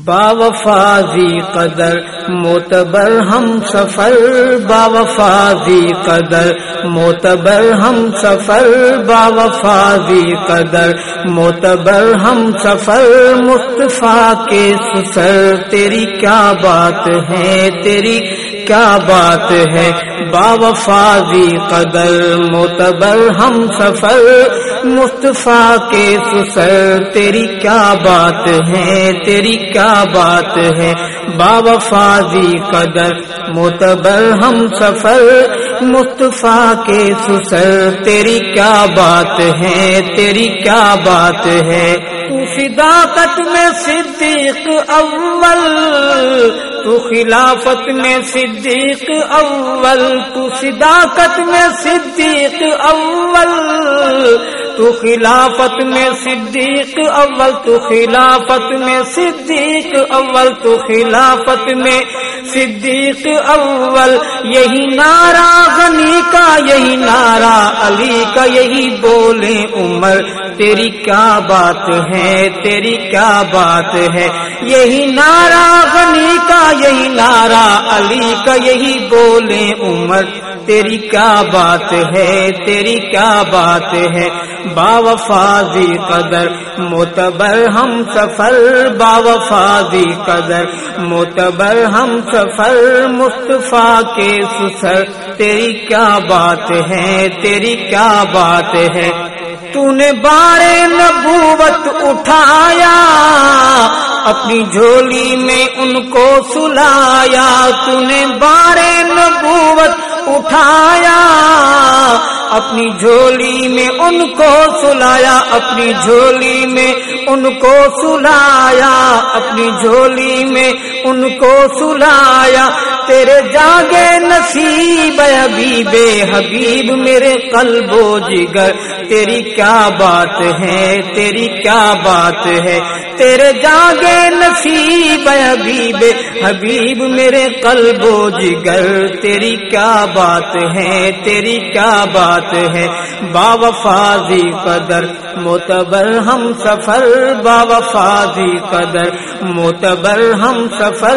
باوفازی قدر معتبر ہم سفر، باوفازی قدر معتبر ہم سفر، باوفازی قدر معتبر ہم سفر، مصطفیٰ کے سسر تیری کیا بات ہے، تیری کیا بات ہے، باوفازی قدر معتبر ہم سفر، مصطفیٰ کے سسر تیری کیا بات ہے، تیری کیا بات ہے، باوفازی قدر معتبر ہم سفر، مصطفیٰ کے سسر تیری کیا بات ہے، تیری کیا بات ہے، تو صداقت میں صدیق اول، تو خلافت میں صدیق اول، تو صداقت میں صدیق اول، تو خلافت میں صدیق اول، تو خلافت میں صدیق اول، تو خلافت میں صدیق اول، یہی نعرہ غنی کا، یہی نعرہ علی کا، یہی بولے عمر تیری کیا بات ہے، تیری کیا بات ہے، یہی نعرہ غنی کا، یہی نعرہ علی کا، یہی بولے عمر تیری کیا بات ہے، تیری کیا بات ہے، باوفازی قدر معتبر ہم سفر، باوفازی قدر معتبر ہم سفر، مصطفیٰ کے سسر تیری کیا بات ہے، تیری کیا بات ہے، تو نے بارے نبوت اٹھایا، اپنی جھولی میں ان کو سلایا، تو نے بارے نبوت اٹھایا، اپنی جھولی میں ان کو سلایا، اپنی جھولی میں ان کو سلایا، اپنی جھولی میں ان کو سلایا، تیرے جاگے نصیب حبیب حبیب میرے قلب و جگر تیری کیا بات ہے، تیری کیا بات ہے، تیرے جاگے نصیب حبیب حبیب میرے قلب و جگر تیری کیا بات ہے، تیری کیا بات ہے، باوفازی قدر معتبر ہم سفر، باوفازی قدر معتبر ہم سفر،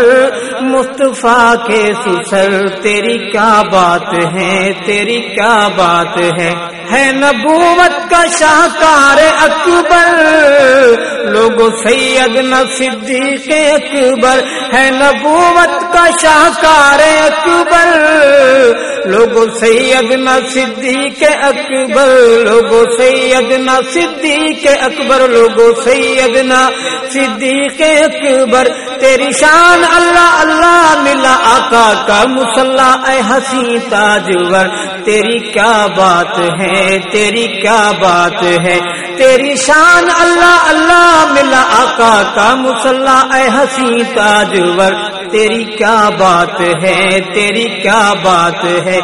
مصطفیٰ کے سسر تیری کیا بات ہے، تیری کیا بات ہے نبوت کا شاہکار اکبر، لوگو سیدنا صدیق اکبر، ہے نبوت کا شاہکار اکبر، لوگو سیدنا صدیق اکبر، لوگو سیدنا صدیق اکبر، لوگو سیدنا صدیق اکبر، تیری شان اللہ اللہ ملا آقا کا مصلی اے حسین تاجور تیری کیا بات ہے، تیری کیا بات ہے، تیری شان اللہ اللہ ملا آقا کا مصلی اے حسین تاجور تیری کیا بات ہے، تیری کیا بات ہے،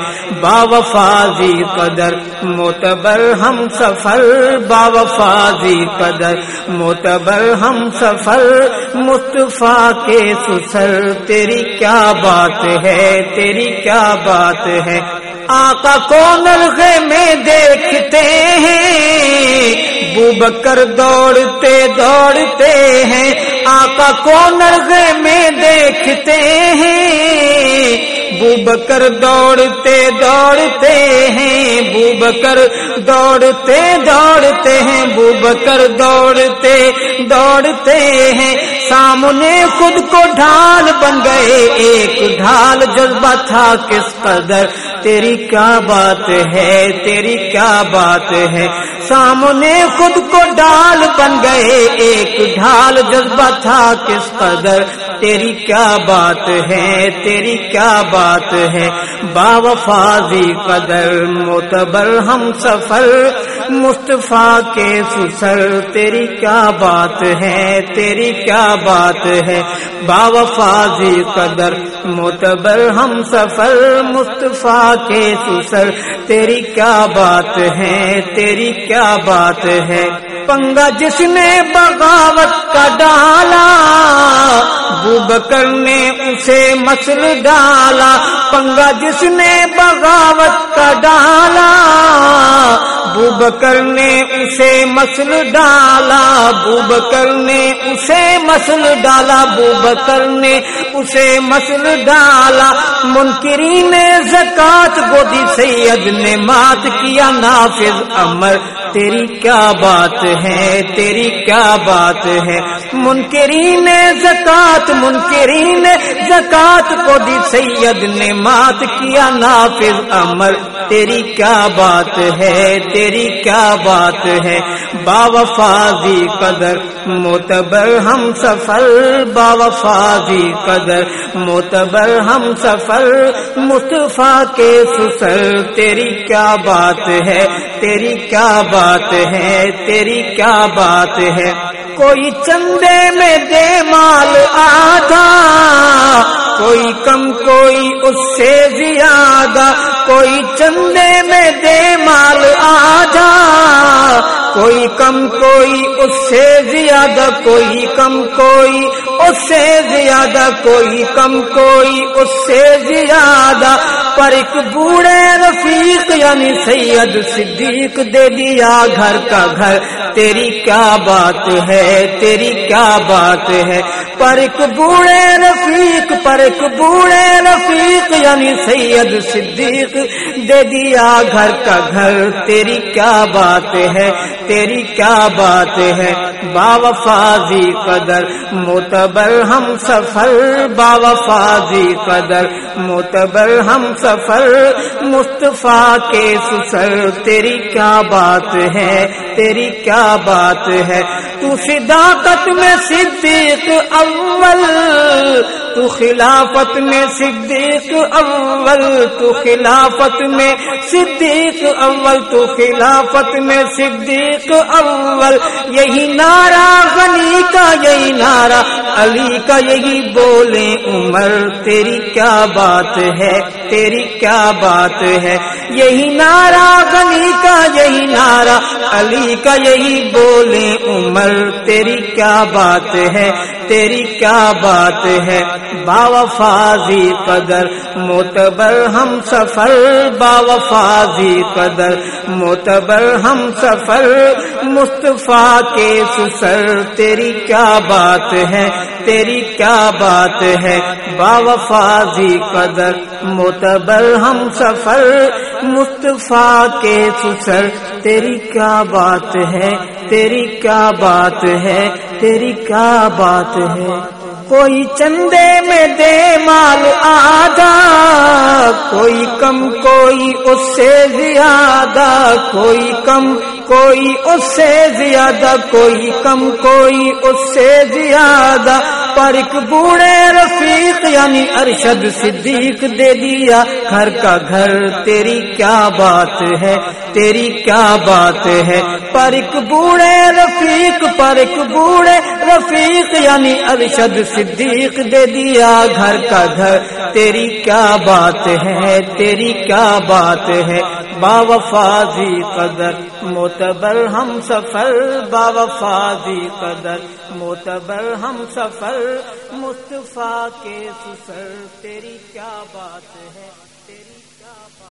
باوفازی قدر معتبر ہم سفر، باوفازی قدر معتبر ہم سفر، مصطفیٰ کے سسر تیری کیا بات ہے، تیری کیا بات ہے، آقا کو نلغے میں دیکھتے ہیں، بوبکر دوڑتے دوڑتے ہیں، آقا کو نلغے میں دیکھتے ہیں، بوبکر دوڑتے دوڑتے ہیں، بوبکر دوڑتے دوڑتے ہیں، بوبکر دوڑتے دوڑتے ہیں، سامنے خود کو ڈھال بن گئے، ایک ڈھال جذبہ تھا کس قدر تیری کیا بات ہے، تیری کیا بات ہے، سامنے خود کو ڈھال بن گئے، ایک ڈھال جذبہ تھا کس قدر تیری کیا بات ہے، تیری کیا بات ہے، باوفازی قدر معتبر ہم سفر، مصطفیٰ کے سسر تیری کیا بات ہے، تیری کیا بات ہے، باوفازی قدر معتبر ہم سفر، مصطفیٰ کے سسر تیری کیا بات ہے، تیری کیا بات ہے، پنگا جس نے بغاوت کا ڈالا، بوبکر نے اسے مسل ڈالا، پنگا جس نے بغاوت کا ڈالا، بوبکر نے اسے مسل ڈالا، بوبکر نے اسے مسل ڈالا، ابو بکر نے اسے مسل ڈالا، منکرین زکات گودی سید نے مات کیا نافذ امر، تیری کیا بات ہے، تیری کیا بات ہے، منکرین زکات کو دی سید نے مات کیا نافذ امر، تیری کیا بات ہے، تیری کیا بات ہے، باوفاضی قدر معتبر ہم سفر، باوفاضی قدر معتبر ہم سفر، مصطفیٰ کے سسر، تیری کیا بات ہے، تیری کیا بات ہے، تیری کیا بات ہے، کوئی چندے میں دے مال آدھا، کوئی کم کوئی اس سے زیادہ، کوئی چندے میں دے مال آدھا، کوئی کم کوئی اس سے زیادہ، کوئی کم کوئی اس سے زیادہ، کوئی کم کوئی اس سے زیادہ، پر ایک بوڑھے رفیق یعنی سید صدیق دے دیا گھر کا گھر، تیری کیا بات ہے، تیری کیا بات ہے، پر ایک بوڑھے رفیق یعنی سید صدیق دے دیا گھر کا گھر، تیری کیا بات ہے، تیری کیا بات ہے، باوفاضی قدر معتبر ہم سفر، باوفاضی قدر معتبر ہم سفر، مصطفیٰ کے سسر، تیری کیا بات ہے، تیری کیا بات ہے، تو صداقت میں صدیق اول، تو خلافت میں صدیق اول، تو خلافت میں صدیق اول، تو خلافت میں صدیق اول، یہی نعرہ غنی کا، یہی نعرہ علی کا، یہی بولے عمر، تیری کیا بات ہے، تیری کیا بات ہے، یہی نعرہ غنی کا، یہی نعرہ علی کا، یہی بولے عمر، تیری کیا بات ہے، تیری کیا بات ہے، باوفاضی قدر معتبر ہم سفر، باوفاضی قدر معتبر ہم سفر، مصطفیٰ کے سسر، تیری کیا بات ہے، تیری کیا بات ہے، باوفاضی قدر معتبر ہم سفر، مصطفیٰ کے سسر، تیری کیا بات ہے، تیری کیا بات ہے، تیری کیا بات ہے، کوئی چندے میں دے مال آدھا، کوئی کم کوئی اس سے زیادہ، کوئی کم کوئی اس سے زیادہ، کوئی کم کوئی اس سے زیادہ، پر ایک بوڑھے رفیق یعنی ارشد صدیق دے دیا گھر کا گھر، تیری کیا بات ہے، تیری کیا بات ہے، پر ایک بوڑھے رفیق، پر ایک بوڑھے رفیق یعنی ارشد صدیق دے دیا گھر کا گھر، تیری کیا بات ہے، تیری کیا بات ہے، باوفاضی قدر معتبر ہم سفر، باوفاضی قدر معتبر ہم سفر، مصطفیٰ کے سسر، تیری کیا بات ہے، تیری کیا بات